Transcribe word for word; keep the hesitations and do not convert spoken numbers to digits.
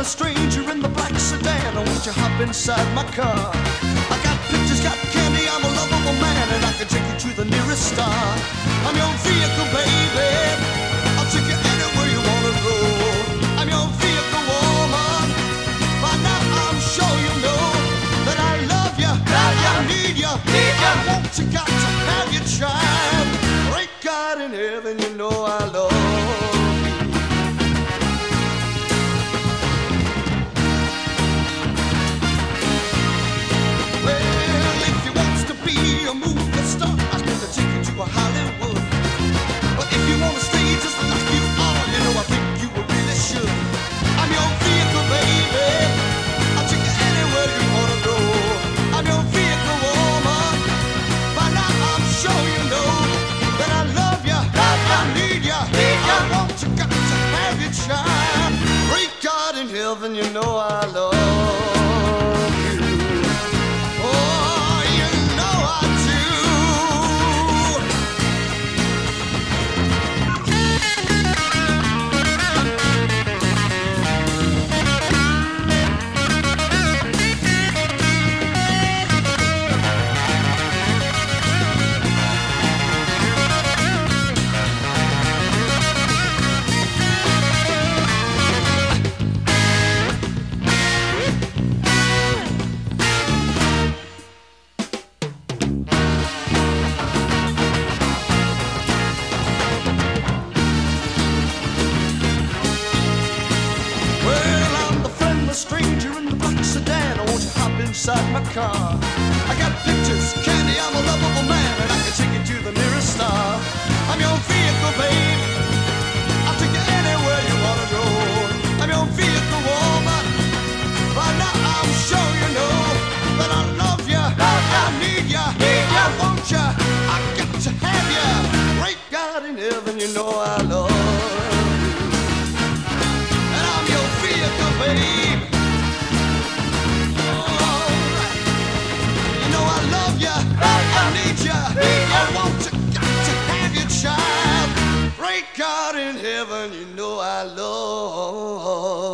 a stranger in the black sedan. Won't you hop inside my car? I got pictures, got candy, I'm a lovable man, and I can take you to the nearest star. I'm your vehicle, baby. I'll take you anywhere you wanna go. I'm your vehicle, woman. By now I'm sure you know that I love you, that I need you, need you. I want you, got to have your child. Great God in heaven, you know I love you. A movie star, I can take you to a Hollywood. But if you wanna stay just like you are, you know I think you really should. I'm your vehicle, baby. I'll take you anywhere you wanna go. I'm your vehicle, woman. By now I'm sure you know that I love you, that I need you, need you. I want you, got to have your child. Great God in heaven, you know I love you. Oh, you know I do. Stranger in the black sedan, I want you hop inside my car. I got pictures, candy, I'm a lovable man, and I can take you to the nearest star. I'm your vehicle, babe. I'll take you anywhere you wanna go. I'm your vehicle, woman. By now I'm sure you know that I love you, I need you, I want you, I got to have you. Great God in heaven, you know I love you. And I'm your vehicle, babe. I need you, I want you, got to have your child. Great God in heaven, you know I love